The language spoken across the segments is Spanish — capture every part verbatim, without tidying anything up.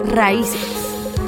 Raíces.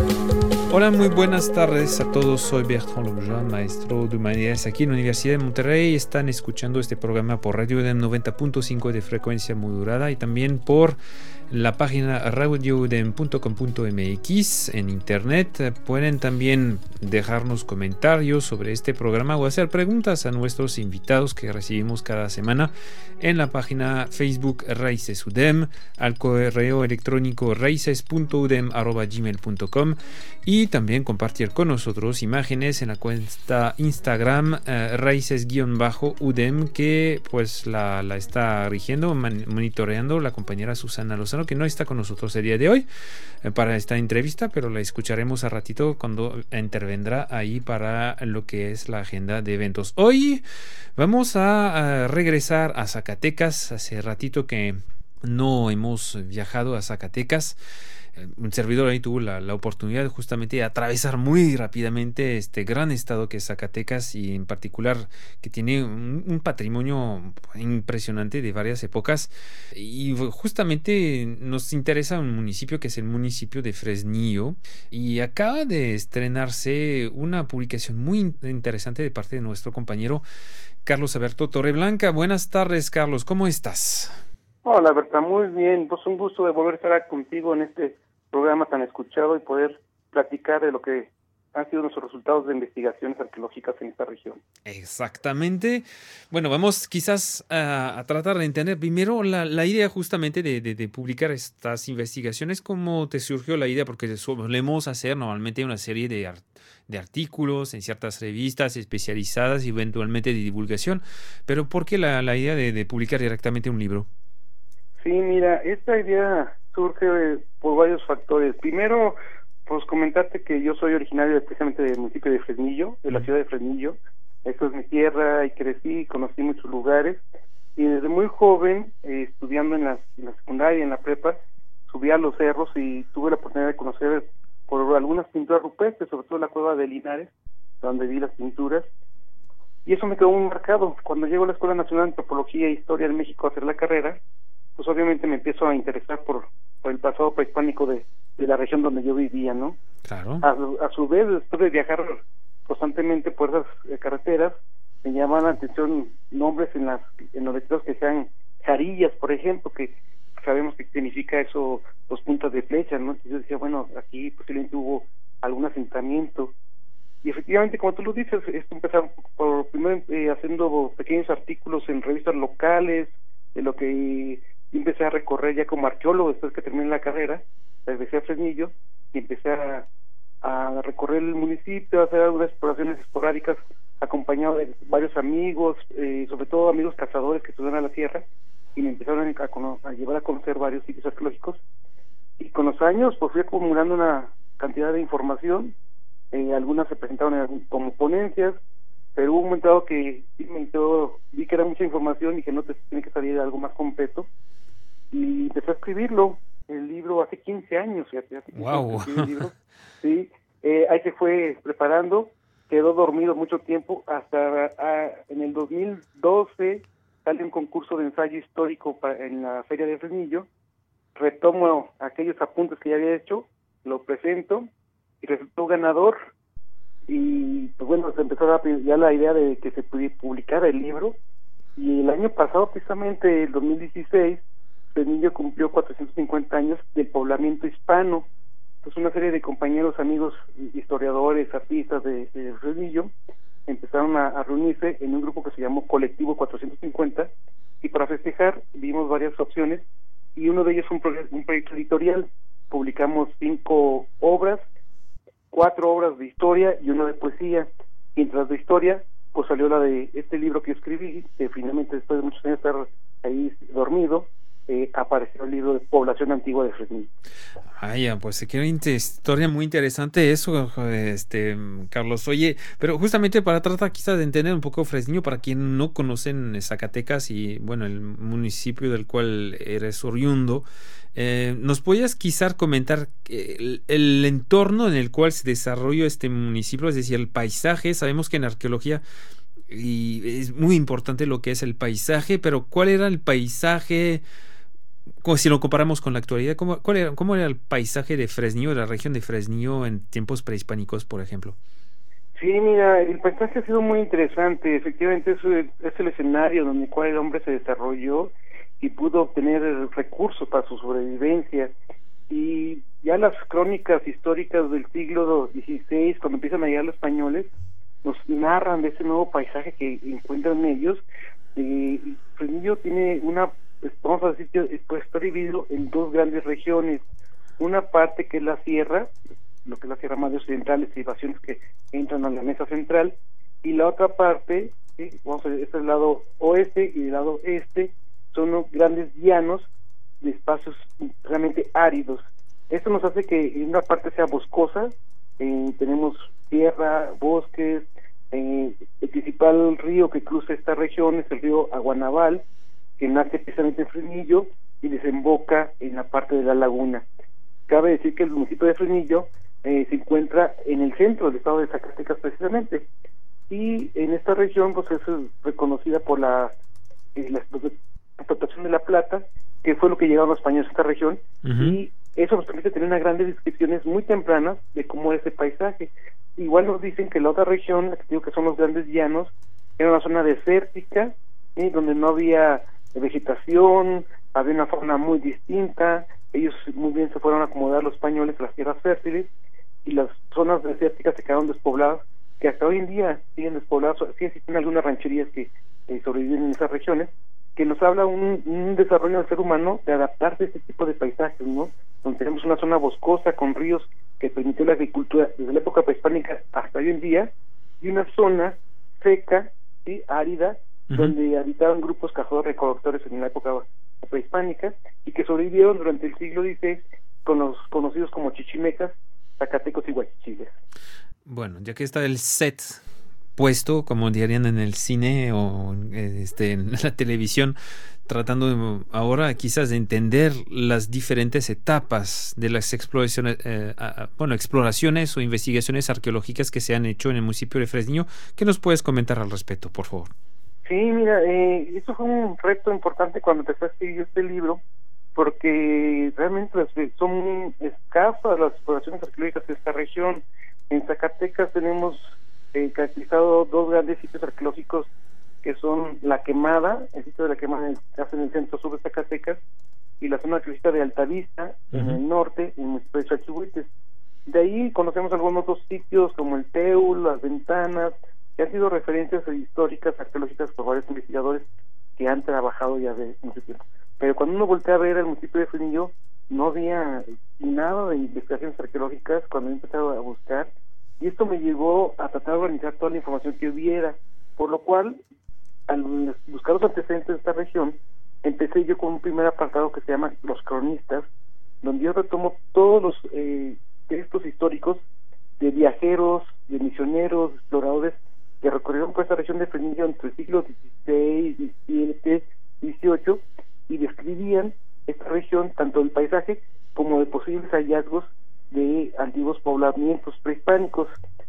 Hola, muy buenas tardes a todos. Soy Bertrand Lobjean, maestro de Humanidades aquí en la Universidad de Monterrey. Están escuchando este programa por Radio UDEM noventa punto cinco de frecuencia modulada y también por la página radio udem punto com punto m x en internet. Pueden también dejarnos comentarios sobre este programa o hacer preguntas a nuestros invitados que recibimos cada semana en la página Facebook Raíces UDEM, al correo electrónico raíces punto udem arroba gmail punto com y también compartir con nosotros imágenes en la cuenta Instagram eh, raíces-udem, que pues la, la está rigiendo, man, monitoreando la compañera Susana Lozano, que no está con nosotros el día de hoy eh, para esta entrevista, pero la escucharemos a ratito cuando intervendrá ahí para lo que es la agenda de eventos. Hoy vamos a, a regresar a Zacatecas. Hace ratito que no hemos viajado a Zacatecas. Un servidor ahí tuvo la, la oportunidad justamente de atravesar muy rápidamente este gran estado que es Zacatecas, y en particular que tiene un, un patrimonio impresionante de varias épocas, y justamente nos interesa un municipio que es el municipio de Fresnillo, y acaba de estrenarse una publicación muy interesante de parte de nuestro compañero Carlos Alberto Torreblanca. Buenas tardes, Carlos, ¿cómo estás? Hola, Berta, muy bien. Pues un gusto de volver a estar contigo en este programa tan escuchado y poder platicar de lo que han sido nuestros resultados de investigaciones arqueológicas en esta región. Exactamente. Bueno, vamos quizás a, a tratar de entender primero la, la idea justamente de, de, de publicar estas investigaciones. ¿Cómo te surgió la idea? Porque solemos hacer normalmente una serie de, art, de artículos en ciertas revistas especializadas y eventualmente de divulgación, pero ¿por qué la, la idea de, de publicar directamente un libro? Sí, mira, esta idea surge por varios factores. Primero, pues comentarte que yo soy originario especialmente del municipio de Fresnillo, de la ciudad de Fresnillo. Esto es mi tierra y crecí, conocí muchos lugares. Y desde muy joven, eh, estudiando en la, en la secundaria, en la prepa, subí a los cerros y tuve la oportunidad de conocer por algunas pinturas rupestres, sobre todo la cueva de Linares, donde vi las pinturas. Y eso me quedó muy marcado. Cuando llego a la Escuela Nacional de Antropología e Historia de México a hacer la carrera, pues obviamente me empiezo a interesar por, por el pasado prehispánico de, de la región donde yo vivía, ¿no? Claro. A, a su vez, después de viajar constantemente por esas eh, carreteras, me llamaban la atención nombres en las en los letreros que sean jarillas, por ejemplo, que sabemos que significa eso, dos puntas de flecha, ¿no? Entonces yo decía, bueno, aquí posiblemente hubo algún asentamiento. Y efectivamente, como tú lo dices, esto empezó por primero eh, haciendo pequeños artículos en revistas locales, de lo que empecé a recorrer ya como arqueólogo después que terminé la carrera. Regresé a Fresnillo y empecé a, a recorrer el municipio, a hacer algunas exploraciones esporádicas acompañado de varios amigos, eh, sobre todo amigos cazadores que subían a la sierra, y me empezaron a, a, a llevar a conocer varios sitios arqueológicos. Y con los años pues fui acumulando una cantidad de información, eh, algunas se presentaron en, como ponencias, pero hubo un momento dado que sí me entró, vi que era mucha información y que no te tiene que salir algo más completo, y empecé a escribirlo, el libro hace quince años, fíjate, hace quince wow. años que escribí el libro. Sí, eh, ahí se fue preparando, quedó dormido mucho tiempo, hasta a, en el dos mil doce sale un concurso de ensayo histórico para, en la Feria de Fresnillo, retomo aquellos apuntes que ya había hecho, lo presento y resultó ganador. Y pues bueno, se empezó a dar ya la idea de que se pudiera publicar el libro, y el año pasado, precisamente el dos mil dieciséis, Fresnillo cumplió cuatrocientos cincuenta años del poblamiento hispano. Entonces una serie de compañeros, amigos, historiadores, artistas de, de Fresnillo empezaron a, a reunirse en un grupo que se llamó Colectivo cuatrocientos cincuenta, y para festejar vimos varias opciones, y uno de ellos fue un, proye- un proyecto editorial. Publicamos cinco obras, cuatro obras de historia y una de poesía. Mientras de historia, pues salió la de este libro que escribí, que finalmente después de muchos años de estar ahí dormido, eh, apareció el libro de Población Antigua de Fresnillo. Ay, pues qué historia muy interesante eso, este Carlos. Oye, pero justamente para tratar quizás de entender un poco Fresnillo, para quien no conocen Zacatecas y bueno, el municipio del cual eres oriundo, eh, ¿nos podías quizás comentar el, el entorno en el cual se desarrolló este municipio, es decir, el paisaje? Sabemos que en arqueología y es muy importante lo que es el paisaje, pero ¿cuál era el paisaje como si lo comparamos con la actualidad, ¿cómo, cuál era, cómo era el paisaje de Fresnillo, de la región de Fresnillo en tiempos prehispánicos, por ejemplo? Sí, mira, el paisaje ha sido muy interesante. Efectivamente, es, es el escenario donde el cual el hombre se desarrolló y pudo obtener recursos para su sobrevivencia. Y ya las crónicas históricas del siglo dieciséis, cuando empiezan a llegar los españoles, nos narran de ese nuevo paisaje que encuentran ellos. Eh, Fresnillo tiene una, pues, vamos a decir que pues, está dividido en dos grandes regiones. Una parte que es la sierra, lo que es la Sierra Madre Occidental, estribaciones que entran a la mesa central, y la otra parte, ¿sí? Vamos a ver, este es el lado oeste y el lado este, son los grandes llanos de espacios realmente áridos. Esto nos hace que en una parte sea boscosa, eh, tenemos tierra, bosques, eh, el principal río que cruza esta región es el río Aguanaval, que nace precisamente en Fresnillo y desemboca en la parte de la laguna. Cabe decir que el municipio de Fresnillo eh, se encuentra en el centro del estado de Zacatecas precisamente, y en esta región pues es reconocida por la, eh, la explotación de la plata, que fue lo que llegaron los españoles a esta región, uh-huh. Y eso nos permite tener unas grandes descripciones muy tempranas de cómo es ese paisaje. Igual nos dicen que la otra región, la que digo que son los grandes llanos, era una zona desértica, ¿sí? Donde no había vegetación, había una fauna muy distinta. Ellos muy bien se fueron a acomodar los españoles a las tierras fértiles, y las zonas desérticas se quedaron despobladas, que hasta hoy en día siguen despobladas. Sí existen algunas rancherías que eh, sobreviven en esas regiones, que nos habla un, un desarrollo del ser humano de adaptarse a este tipo de paisajes, ¿no? Donde tenemos una zona boscosa con ríos que permitió la agricultura desde la época prehispánica hasta hoy en día, y una zona seca, ¿sí? Árida, uh-huh. Donde habitaban grupos cazadores-recolectores en la época prehispánica, y que sobrevivieron durante el siglo dieciséis con los conocidos como chichimecas, zacatecos y huachichiles. Bueno, ya que está el set puesto, como dirían en el cine o este, en la televisión, tratando de, ahora quizás de entender las diferentes etapas de las exploraciones, eh, bueno, exploraciones o investigaciones arqueológicas que se han hecho en el municipio de Fresnillo. ¿Qué nos puedes comentar al respecto, por favor? Sí, mira, eh, eso fue un reto importante cuando empecé a escribir este libro, porque realmente son muy escasas las exploraciones arqueológicas de esta región. En Zacatecas tenemos eh, caracterizado dos grandes sitios arqueológicos, que son La Quemada, el sitio de La Quemada que hace en el centro sur de Zacatecas, y la zona arqueológica de Altavista, uh-huh. En el norte, en el municipio de Chalchihuites. De ahí conocemos algunos otros sitios como el Teul, Las Ventanas, que han sido referencias históricas, arqueológicas por varios investigadores que han trabajado ya de mucho tiempo. Pero cuando uno voltea a ver el municipio de Fresnillo, no había nada de investigaciones arqueológicas cuando he empezado a buscar, y esto me llevó a tratar de organizar toda la información que hubiera, por lo cual, al buscar los antecedentes de esta región, empecé yo con un primer apartado que se llama Los Cronistas, donde yo retomo todos los eh, textos históricos de viajeros, de misioneros, de exploradores que recorrieron por esta región de Fresnillo entre el siglo dieciséis, diecisiete, dieciocho, y describían esta región, tanto del paisaje como de posibles hallazgos de antiguos poblamientos prehispánicos.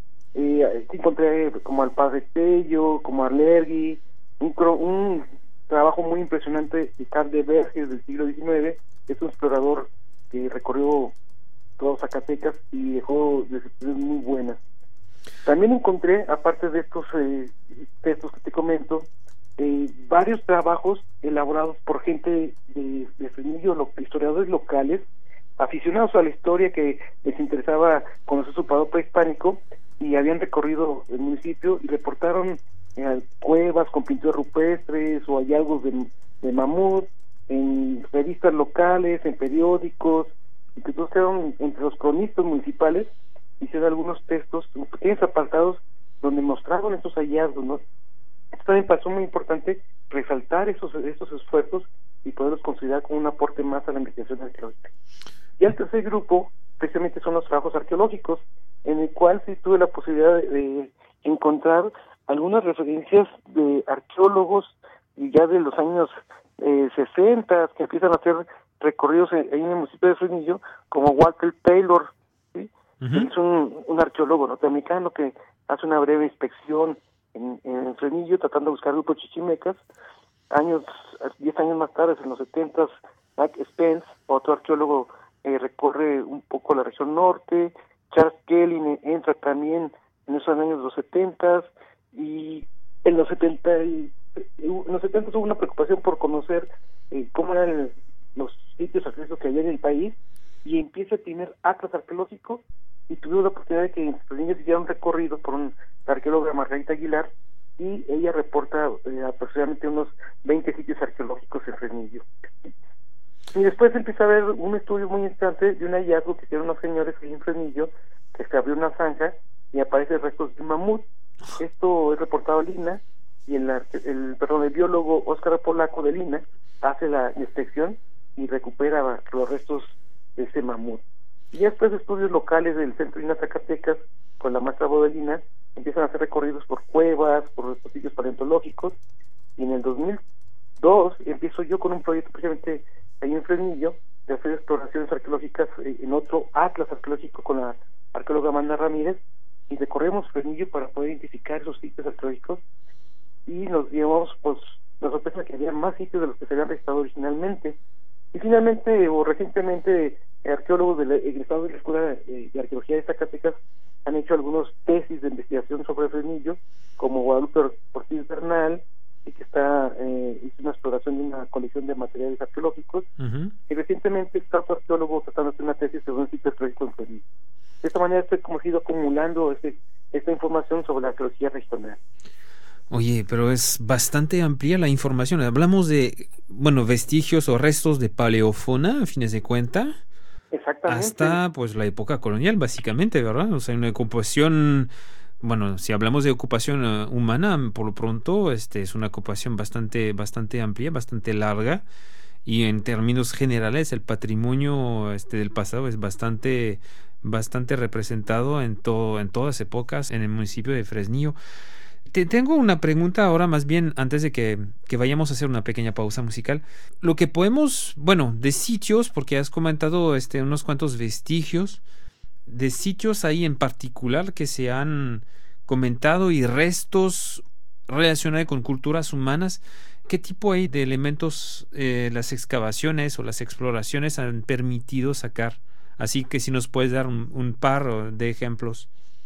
Eh, encontré como al Padre Tello, como a Arlergui, un, un trabajo muy impresionante de Carl de Verges del siglo diecinueve, que es un explorador que recorrió todo Zacatecas y dejó descripciones muy buenas. También encontré, aparte de estos eh, textos que te comento, eh, varios trabajos elaborados por gente de, de Fresnillo, lo, historiadores locales, aficionados a la historia, que les interesaba conocer su pasado prehispánico, y habían recorrido el municipio y reportaron eh, cuevas con pinturas rupestres o hallazgos de, de mamut en revistas locales, en periódicos, y que todos quedaron entre los cronistas municipales. Hicieron algunos textos, pequeños apartados donde mostraban estos hallazgos, ¿no? Esto también pasó muy importante, resaltar esos, esos esfuerzos y poderlos considerar como un aporte más a la investigación arqueológica. Y el tercer grupo, precisamente, son los trabajos arqueológicos, en el cual sí tuve la posibilidad de, de encontrar algunas referencias de arqueólogos ya de los años eh, sesenta, que empiezan a hacer recorridos en, en el municipio de Fresnillo, como Walter Taylor, ¿sí? Uh-huh. Es un, un arqueólogo norteamericano que hace una breve inspección en, en Fresnillo, tratando de buscar grupos chichimecas. Años, diez años más tarde, en los setentas, Matt Spence, otro arqueólogo, eh, recorre un poco la región norte. Charles Kelly entra también en esos años los setentas, y en los setenta y, en los setenta hubo una preocupación por conocer eh, cómo eran el, los sitios arqueológicos que había en el país, y empieza a tener atlas arqueológicos, y tuvimos la oportunidad de que en Fresnillo se hiciera un recorrido por una arqueóloga, Margarita Aguilar, y ella reporta eh, aproximadamente unos veinte sitios arqueológicos en Fresnillo. Y después empieza a haber un estudio muy interesante de un hallazgo que hicieron unos señores ahí en Fresnillo, que se abrió una zanja y aparecen restos de un mamut. Esto es reportado al I N A, y el, el, perdón, el biólogo Óscar Polaco del I N A hace la inspección y recupera los restos de ese mamut. Y después estudios locales del Centro I N A Zacatecas, con la maestra Bodelina, empiezan a hacer recorridos por cuevas, por estos sitios paleontológicos, y en el dos mil dos empiezo yo con un proyecto precisamente ahí en Fresnillo, de hacer exploraciones arqueológicas en otro atlas arqueológico con la arqueóloga Amanda Ramírez, y recorremos Fresnillo para poder identificar esos sitios arqueológicos, y nos llevamos pues la sorpresa que había más sitios de los que se habían registrado originalmente. Y finalmente, o recientemente, arqueólogos de la, egresados de la Escuela de, de Arqueología de Zacatecas han hecho algunos tesis de investigación sobre Fresnillo, como Guadalupe Ortiz Bernal, y que está eh, hizo una exploración de una colección de materiales arqueológicos, uh-huh. y recientemente está otro arqueólogo tratando de hacer una tesis sobre un sitio arqueológico en Fresnillo. De esta manera estoy como ido acumulando este, esta información sobre la arqueología regional. Oye, pero es bastante amplia la información. Hablamos de, bueno, vestigios o restos de paleofauna, a fines de cuenta. Exactamente. Hasta, pues, la época colonial, básicamente, ¿verdad? O sea, una ocupación, bueno, si hablamos de ocupación uh, humana, por lo pronto, este, es una ocupación bastante, bastante amplia, bastante larga. Y en términos generales, el patrimonio este, del pasado es bastante, bastante representado en todo, en todas épocas en el municipio de Fresnillo. Te tengo una pregunta ahora, más bien antes de que, que vayamos a hacer una pequeña pausa musical. Lo que podemos, bueno, de sitios, porque has comentado este, unos cuantos vestigios, de sitios ahí en particular que se han comentado y restos relacionados con culturas humanas. ¿Qué tipo hay de elementos eh, las excavaciones o las exploraciones han permitido sacar? Así que si nos puedes dar un, un par de ejemplos.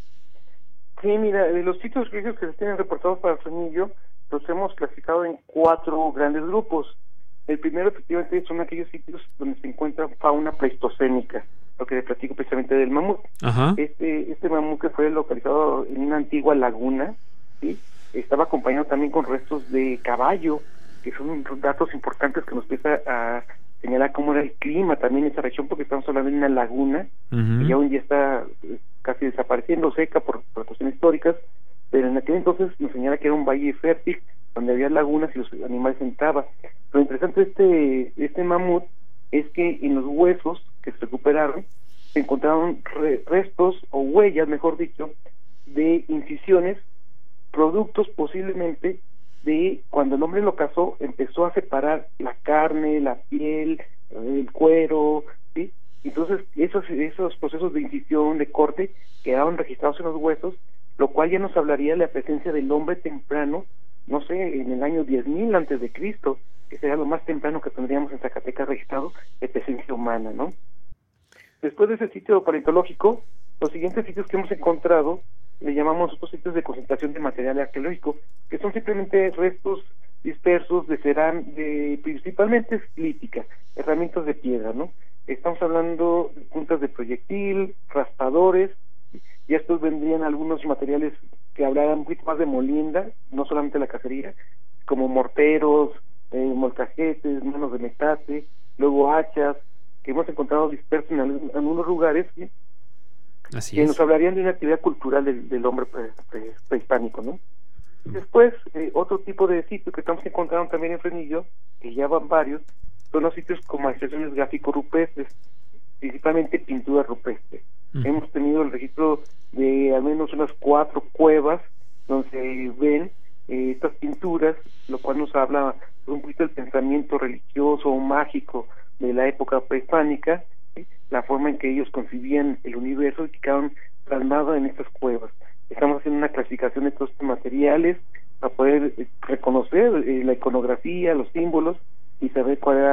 Sí, mira, de los sitios arqueológicos que se tienen reportados para Fresnillo, los hemos clasificado en cuatro grandes grupos. El primero, efectivamente, son aquellos sitios donde se encuentra fauna pleistocénica, lo que les platico precisamente del mamut. Ajá. Este este mamut que fue localizado en una antigua laguna, ¿sí? Estaba acompañado también con restos de caballo, que son datos importantes que nos empieza a señalar cómo era el clima también en esa región, porque estamos hablando de una laguna, uh-huh. que ya hoy día está casi desapareciendo, seca por, por cuestiones históricas, pero en aquel entonces nos señala que era un valle fértil, donde había lagunas y los animales entraban. Lo interesante de este, de este mamut es que en los huesos que se recuperaron, se encontraron re, restos o huellas, mejor dicho, de incisiones, productos posiblemente de cuando el hombre lo cazó, empezó a separar la carne, la piel, el cuero, ¿sí? Entonces esos esos procesos de incisión, de corte, quedaron registrados en los huesos, lo cual ya nos hablaría de la presencia del hombre temprano, no sé, en el año diez mil antes de Cristo, que sería lo más temprano que tendríamos en Zacatecas registrado de presencia humana, ¿no? Después de ese sitio paleontológico, los siguientes sitios que hemos encontrado le llamamos otros sitios de concentración de material arqueológico, que son simplemente restos dispersos de cerámica, de, principalmente lítica, herramientas de piedra, ¿no? Estamos hablando de puntas de proyectil, raspadores, y estos vendrían algunos materiales que hablaran un poquito más de molienda, no solamente la cacería, como morteros, eh, molcajetes, manos de metate, luego hachas, que hemos encontrado dispersos en, en algunos lugares, ¿sí? Así que es. Nos hablarían de una actividad cultural del, del hombre pre, pre, prehispánico, ¿no? Mm. Después, eh, otro tipo de sitio que estamos encontrando también en Fresnillo, que ya van varios, son los sitios como estaciones gráfico-rupestres, principalmente pinturas rupestres. Mm. Hemos tenido el registro de al menos unas cuatro cuevas donde se ven eh, estas pinturas, lo cual nos habla un poquito del pensamiento religioso o mágico de la época prehispánica, ¿sí? La forma en que ellos concibían el universo y que quedaron plasmados en estas cuevas. Estamos haciendo una clasificación de todos estos materiales para poder eh, reconocer eh, la iconografía, los símbolos y saber cuál era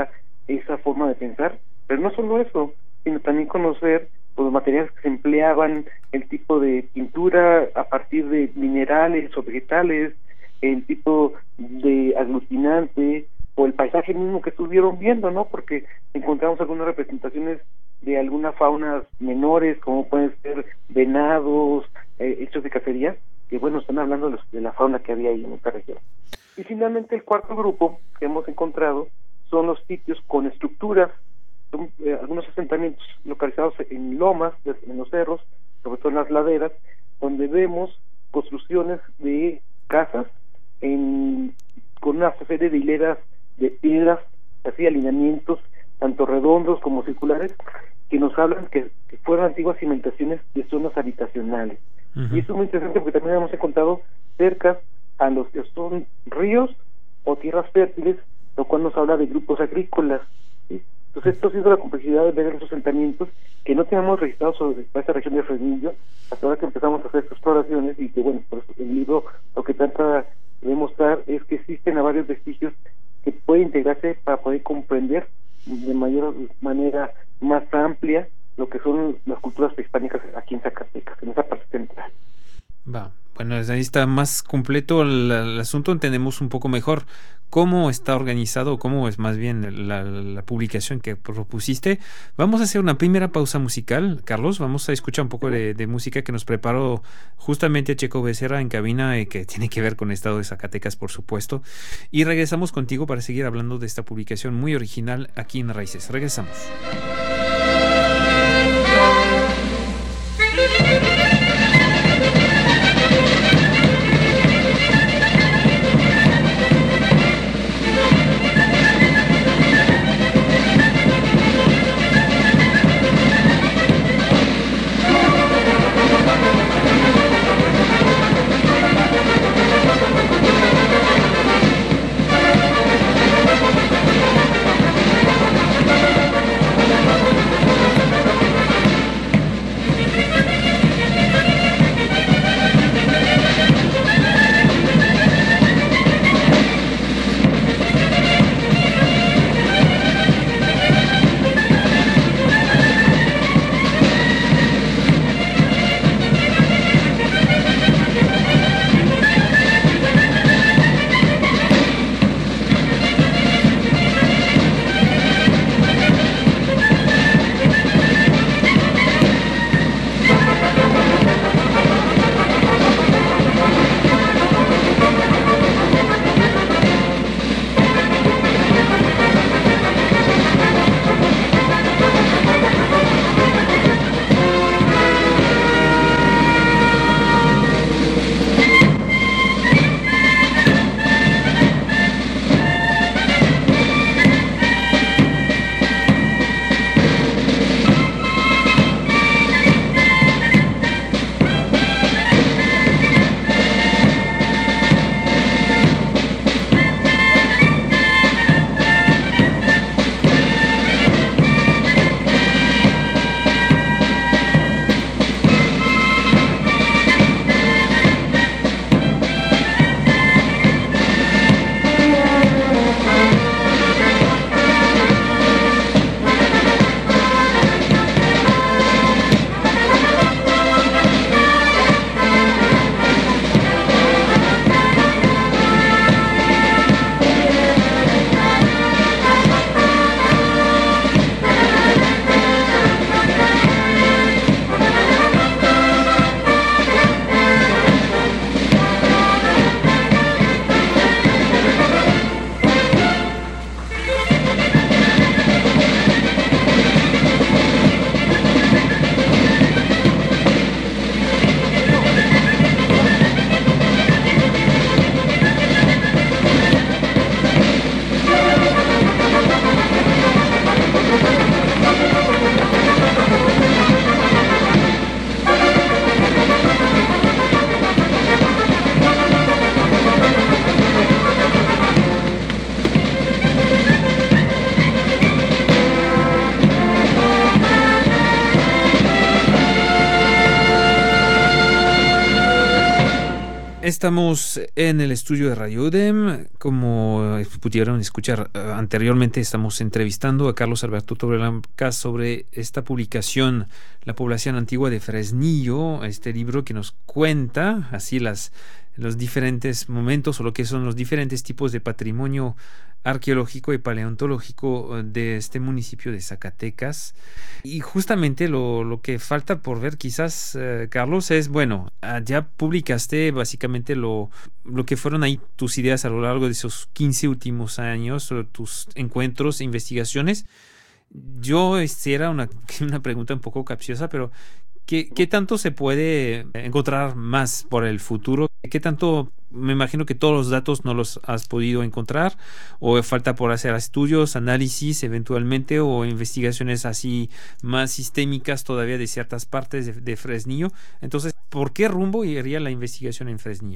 esa forma de pensar, pero no solo eso, sino también conocer pues, los materiales que se empleaban, el tipo de pintura a partir de minerales o vegetales, el tipo de aglutinante o el paisaje mismo que estuvieron viendo, ¿no? Porque encontramos algunas representaciones de algunas faunas menores, como pueden ser venados, eh, hechos de cacería, que bueno, están hablando de, los, de la fauna que había ahí en esta región. Y finalmente el cuarto grupo que hemos encontrado son los sitios con estructuras, son eh, algunos asentamientos localizados en lomas, en los cerros, sobre todo en las laderas, donde vemos construcciones de casas en, con una serie de hileras de piedras, así alineamientos, tanto redondos como circulares, que nos hablan que, que fueron antiguas cimentaciones de zonas habitacionales. Uh-huh. Y esto es muy interesante porque también hemos encontrado cerca a los que son ríos o tierras fértiles, lo cual nos habla de grupos agrícolas, ¿sí? Entonces esto ha sido la complejidad de ver esos asentamientos que no teníamos registrados sobre esta región de Fresnillo hasta ahora que empezamos a hacer estas exploraciones, y que bueno, por eso el libro lo que trata de demostrar es que existen a varios vestigios que pueden integrarse para poder comprender de mayor manera más amplia lo que son las culturas prehispánicas aquí en Zacatecas, en esa parte central. Va, bueno, ahí está más completo el, el asunto, entendemos un poco mejor cómo está organizado, cómo es más bien la, la publicación que propusiste. Vamos a hacer una primera pausa musical, Carlos, vamos a escuchar un poco de, de música que nos preparó justamente Checo Becerra en cabina, y que tiene que ver con el estado de Zacatecas, por supuesto, y regresamos contigo para seguir hablando de esta publicación muy original aquí en Raíces. Regresamos. Estamos en el estudio de Radio U D E M. Como pudieron escuchar uh, anteriormente, estamos entrevistando a Carlos Alberto Torreblanca sobre esta publicación, La población antigua de Fresnillo, este libro que nos cuenta así las, los diferentes momentos o lo que son los diferentes tipos de patrimonio arqueológico y paleontológico de este municipio de Zacatecas. Y justamente lo, lo que falta por ver quizás, eh, Carlos, es, bueno, ya publicaste básicamente lo, lo que fueron ahí tus ideas a lo largo de esos quince últimos años, tus encuentros e investigaciones. Yo hiciera una, una pregunta un poco capciosa, pero ¿qué, qué tanto se puede encontrar más por el futuro? ¿Qué tanto? Me imagino que todos los datos no los has podido encontrar, o falta por hacer estudios, análisis eventualmente, o investigaciones así más sistémicas todavía de ciertas partes de, de Fresnillo. Entonces, ¿por qué rumbo iría la investigación en Fresnillo?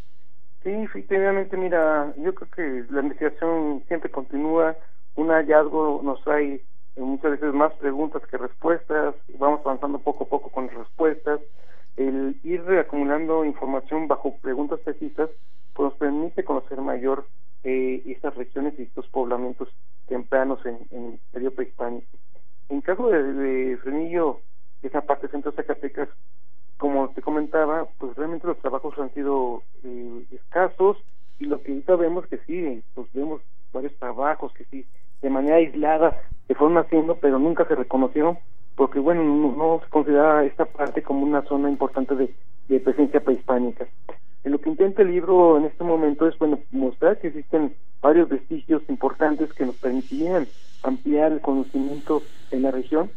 Sí, efectivamente, mira, yo creo que la investigación siempre continúa. Un hallazgo nos trae muchas veces más preguntas que respuestas, vamos avanzando poco a poco con las respuestas. El ir acumulando información bajo preguntas precisas pues nos permite conocer mayor eh, estas regiones y estos poblamientos tempranos en, en el periodo prehispánico. En caso de, de Fresnillo, esa parte centro de Zacatecas, como te comentaba, pues realmente los trabajos han sido eh, escasos, y lo que ahorita vemos que sí, pues vemos varios trabajos que sí, de manera aislada se fueron haciendo, pero nunca se reconocieron, porque bueno, no, no se considera esta parte como una zona importante de, de presencia prehispánica. En lo que intenta el libro en este momento es, bueno, mostrar que existen varios vestigios importantes que nos permitirían ampliar el conocimiento en la región,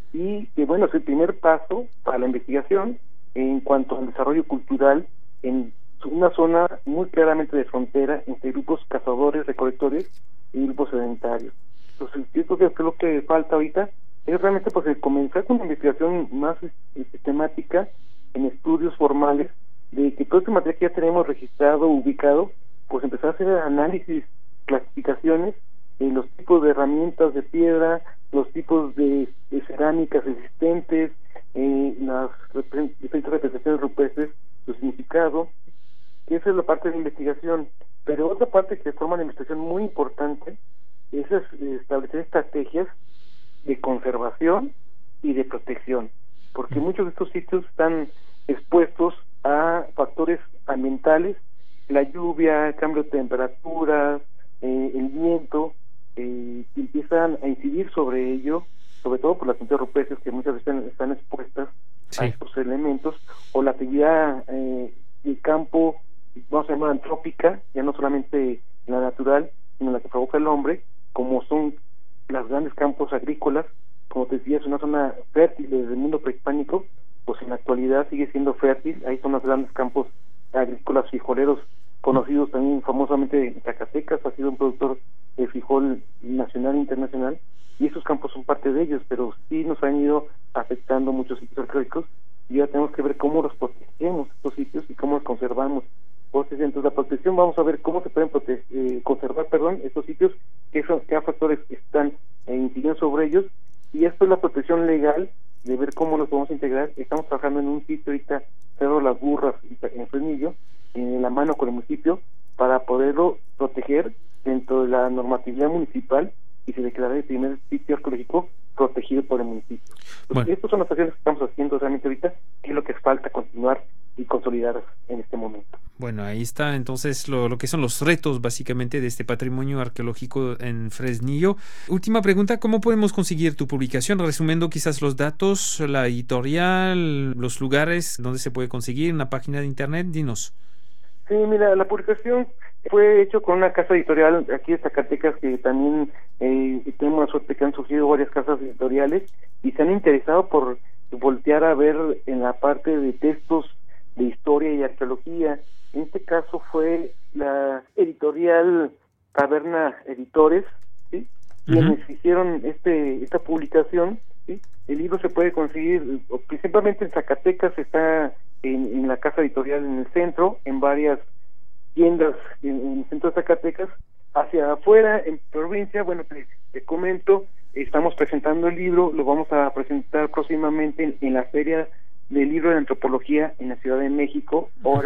y que bueno, es el primer paso para la investigación en cuanto al desarrollo cultural en una zona muy claramente de frontera entre grupos cazadores, recolectores y grupos sedentarios. Entonces, yo creo que es lo que falta ahorita es realmente pues el comenzar con una investigación más sistemática en estudios formales de que todo este material que ya tenemos registrado, ubicado, pues empezar a hacer análisis, clasificaciones, eh, los tipos de herramientas de piedra, los tipos de, de cerámicas existentes, eh, las repre- diferentes representaciones rupestres, su significado. Esa es la parte de investigación, pero otra parte que forma la investigación muy importante es establecer estrategias de conservación y de protección, porque muchos de estos sitios están expuestos a factores ambientales, la lluvia, el cambio de temperaturas, eh, el viento, eh, empiezan a incidir sobre ello, sobre todo por las pinturas rupestres que muchas veces están expuestas sí. a estos elementos, o la actividad eh, del campo, vamos a llamar antrópica, ya no solamente la natural, sino la que provoca el hombre, como son los grandes campos agrícolas. Como te decía, es una zona fértil desde el mundo prehispánico, pues en la actualidad sigue siendo fértil. Ahí son los grandes campos agrícolas frijoleros, conocidos también famosamente en Zacatecas, ha sido un productor de frijol nacional e internacional, y esos campos son parte de ellos, pero sí nos han ido afectando muchos sitios arqueológicos, y ya tenemos que ver cómo los protegemos estos sitios y cómo los conservamos. Entonces, dentro de la protección vamos a ver cómo se pueden prote- eh, conservar perdón, estos sitios, qué, son, qué factores están eh, incidiendo sobre ellos, y esto es la protección legal, de ver cómo los podemos integrar. Estamos trabajando en un sitio ahorita, Cerro Las Burras, en Fresnillo, en la mano con el municipio, para poderlo proteger dentro de la normatividad municipal y se declara el primer sitio arqueológico protegido por el municipio. Bueno. Estas son las acciones que estamos haciendo realmente ahorita, que es lo que falta continuar y consolidar en este momento. Bueno, ahí está entonces lo, lo que son los retos básicamente de este patrimonio arqueológico en Fresnillo. Última pregunta, ¿cómo podemos conseguir tu publicación? Resumiendo quizás los datos, la editorial, los lugares donde se puede conseguir, una página de internet, dinos. Sí, mira, la publicación fue hecho con una casa editorial aquí de Zacatecas, que también eh, tenemos la suerte que han surgido varias casas editoriales y se han interesado por voltear a ver en la parte de textos de historia y arqueología. En este caso fue la editorial Taberna Editores, ¿sí? Quienes uh-huh. hicieron este esta publicación, ¿sí? El libro se puede conseguir principalmente en Zacatecas, está en, en la casa editorial en el centro, en varias tiendas en, en el centro de Zacatecas. Hacia afuera, en provincia, bueno, te, te comento, estamos presentando el libro, lo vamos a presentar próximamente en, en la Feria del Libro de Antropología en la Ciudad de México, ahora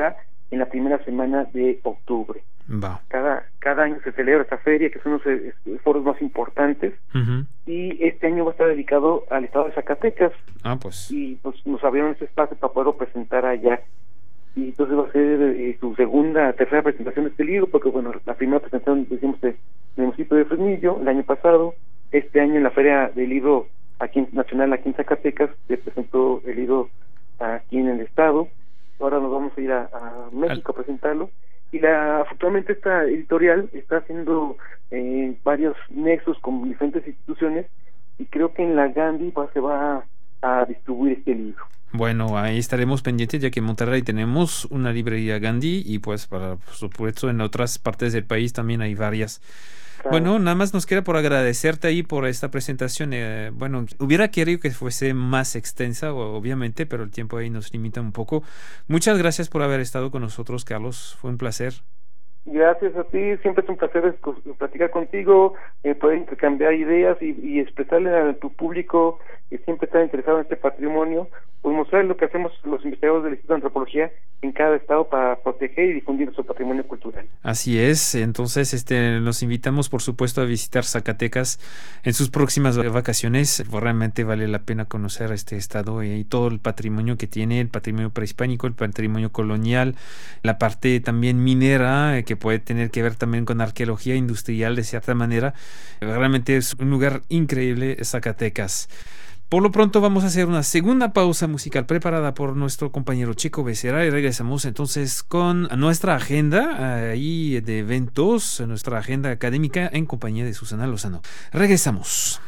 en la primera semana de octubre. Va. Cada cada año se celebra esta feria, que son los eh, foros más importantes, uh-huh. y este año va a estar dedicado al estado de Zacatecas. Ah, pues. Y pues nos abrieron este espacio para poderlo presentar allá. Y entonces va a ser eh, su segunda, tercera presentación de este libro, porque bueno, la primera presentación decimos en el municipio de Fresnillo el año pasado. Este año en la Feria del Libro aquí nacional aquí en Zacatecas se presentó el libro aquí en el estado. Ahora nos vamos a ir a, a México Al... a presentarlo. Y la, afortunadamente esta editorial está haciendo eh, varios nexos con diferentes instituciones, y creo que en la Gandhi va, se va a, a distribuir este libro. Bueno, ahí estaremos pendientes, ya que en Monterrey tenemos una librería Gandhi, y pues para por supuesto en otras partes del país también hay varias. Claro. Bueno, nada más nos queda por agradecerte ahí por esta presentación. Eh, bueno, hubiera querido que fuese más extensa, obviamente, pero el tiempo ahí nos limita un poco. Muchas gracias por haber estado con nosotros, Carlos. Fue un placer. Gracias a ti, siempre es un placer platicar contigo, eh, poder intercambiar ideas y, y expresarle a tu público que siempre está interesado en este patrimonio, pues mostrar lo que hacemos los investigadores del Instituto de Antropología en cada estado para proteger y difundir nuestro patrimonio cultural. Así es, entonces este los invitamos por supuesto a visitar Zacatecas en sus próximas vacaciones. Realmente vale la pena conocer este estado y todo el patrimonio que tiene, el patrimonio prehispánico, el patrimonio colonial, la parte también minera, que puede tener que ver también con arqueología industrial de cierta manera. Realmente es un lugar increíble, Zacatecas. Por lo pronto vamos a hacer una segunda pausa musical preparada por nuestro compañero Chico Becerra, y regresamos entonces con nuestra agenda ahí de eventos, nuestra agenda académica en compañía de Susana Lozano. Regresamos.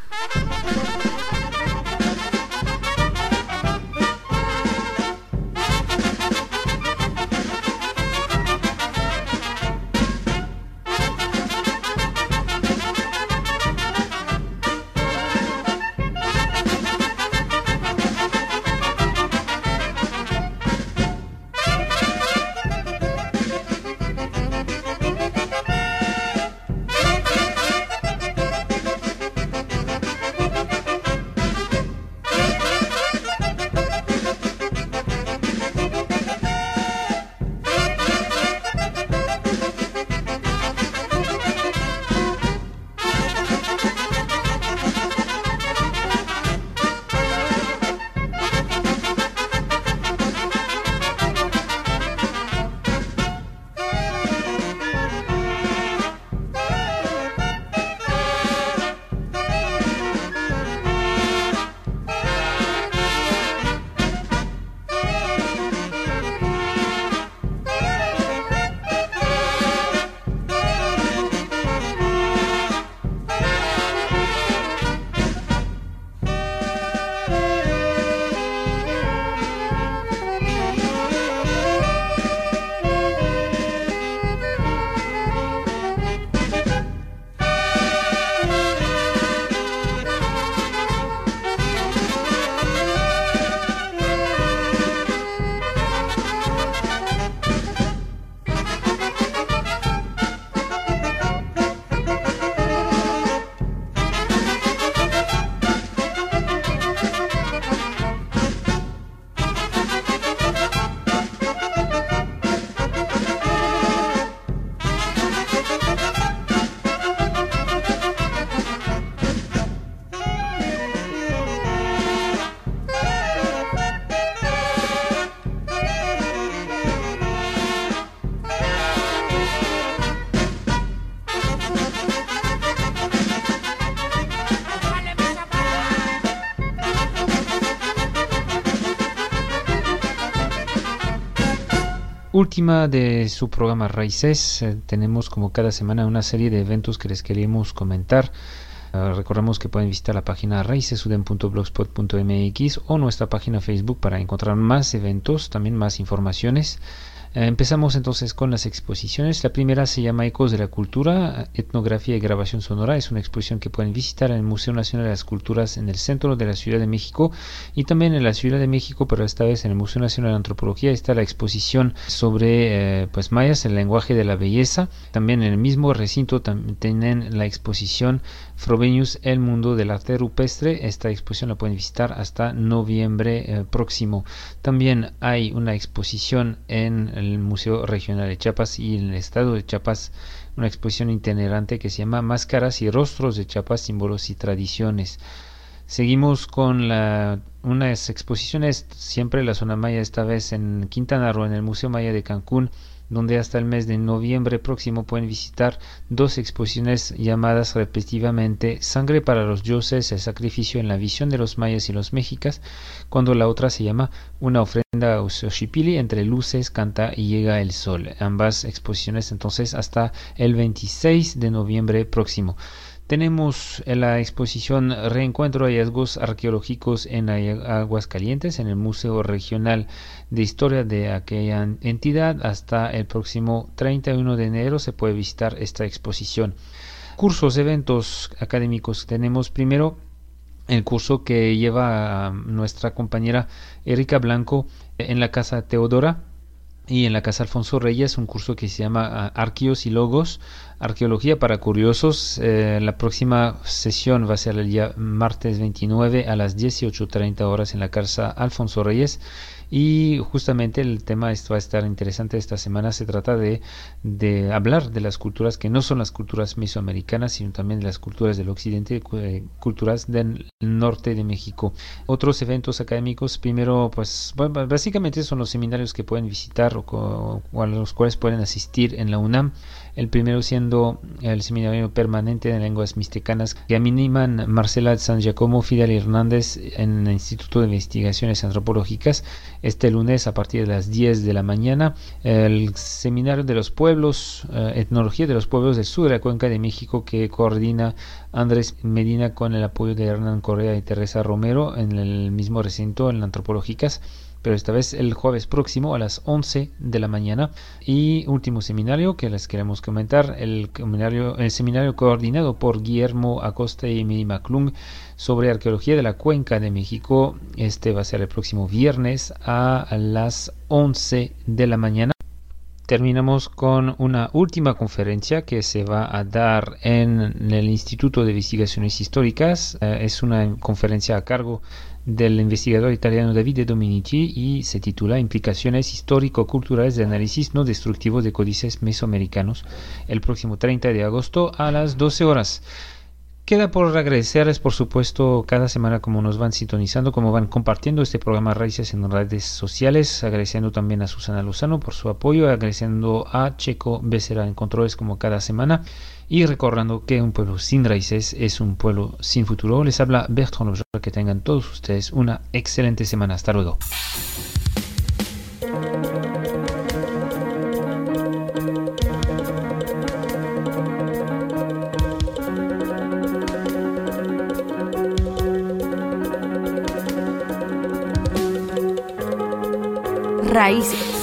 Última de su programa Raíces. Eh, tenemos como cada semana una serie de eventos que les queríamos comentar. Uh, recordemos que pueden visitar la página raíces u d e m punto blogspot punto m x o nuestra página Facebook para encontrar más eventos, también más informaciones. Eh, empezamos entonces con las exposiciones. La primera se llama Ecos de la Cultura, Etnografía y Grabación Sonora. Es una exposición que pueden visitar en el Museo Nacional de las Culturas en el centro de la Ciudad de México, y también en la Ciudad de México, pero esta vez en el Museo Nacional de Antropología está la exposición sobre eh, pues mayas, el lenguaje de la belleza. También en el mismo recinto tam- tienen la exposición Frobenius, el mundo del arte rupestre. Esta exposición la pueden visitar hasta noviembre eh, próximo. También hay una exposición en el Museo Regional de Chiapas y en el estado de Chiapas una exposición itinerante que se llama Máscaras y Rostros de Chiapas, Símbolos y Tradiciones. Seguimos con la, unas exposiciones, siempre en la zona maya, esta vez en Quintana Roo, en el Museo Maya de Cancún, donde hasta el mes de noviembre próximo pueden visitar dos exposiciones llamadas respectivamente Sangre para los Dioses, el sacrificio en la visión de los mayas y los mexicas, cuando la otra se llama Una ofrenda a Xochipilli, entre luces, canta y llega el sol. Ambas exposiciones entonces hasta el veintiséis de noviembre próximo. Tenemos la exposición Reencuentro hallazgos arqueológicos en Aguascalientes, en el Museo Regional de Historia de aquella entidad. Hasta el próximo treinta y uno de enero se puede visitar esta exposición. Cursos, eventos académicos. Tenemos primero el curso que lleva a nuestra compañera Erika Blanco en la Casa Teodora y en la Casa Alfonso Reyes, un curso que se llama Arqueos y Logos, Arqueología para Curiosos. Eh, la próxima sesión va a ser el día martes veintinueve a las dieciocho treinta horas en la Casa Alfonso Reyes. Y justamente el tema, esto va a estar interesante esta semana, se trata de, de hablar de las culturas que no son las culturas mesoamericanas, sino también de las culturas del occidente, eh, culturas del norte de México. Otros eventos académicos, primero, pues bueno, básicamente son los seminarios que pueden visitar o, o a los cuales pueden asistir en la UNAM. El primero siendo el seminario permanente de lenguas mixtecanas que animan Marcela San Giacomo, Fidel Hernández en el Instituto de Investigaciones Antropológicas, este lunes a partir de las diez de la mañana. El seminario de los pueblos, eh, etnología de los pueblos del sur de la Cuenca de México, que coordina Andrés Medina con el apoyo de Hernán Correa y Teresa Romero en el mismo recinto en Antropológicas, pero esta vez el jueves próximo a las once de la mañana. Y último seminario que les queremos comentar, el seminario, el seminario coordinado por Guillermo Acosta y Miri Maclung sobre arqueología de la Cuenca de México. Este va a ser el próximo viernes a las once de la mañana. Terminamos con una última conferencia que se va a dar en el Instituto de Investigaciones Históricas. Eh, es una conferencia a cargo del investigador italiano Davide Dominici y se titula Implicaciones histórico-culturales de análisis no destructivo de códices mesoamericanos, el próximo treinta de agosto a las doce horas. Queda por agradecerles, por supuesto, cada semana como nos van sintonizando, como van compartiendo este programa Raíces en redes sociales, agradeciendo también a Susana Lozano por su apoyo, agradeciendo a Checo Becerra en controles como cada semana y recordando que un pueblo sin raíces es un pueblo sin futuro. Les habla Bertrand Lobjoy, que tengan todos ustedes una excelente semana. Hasta luego. Raíces.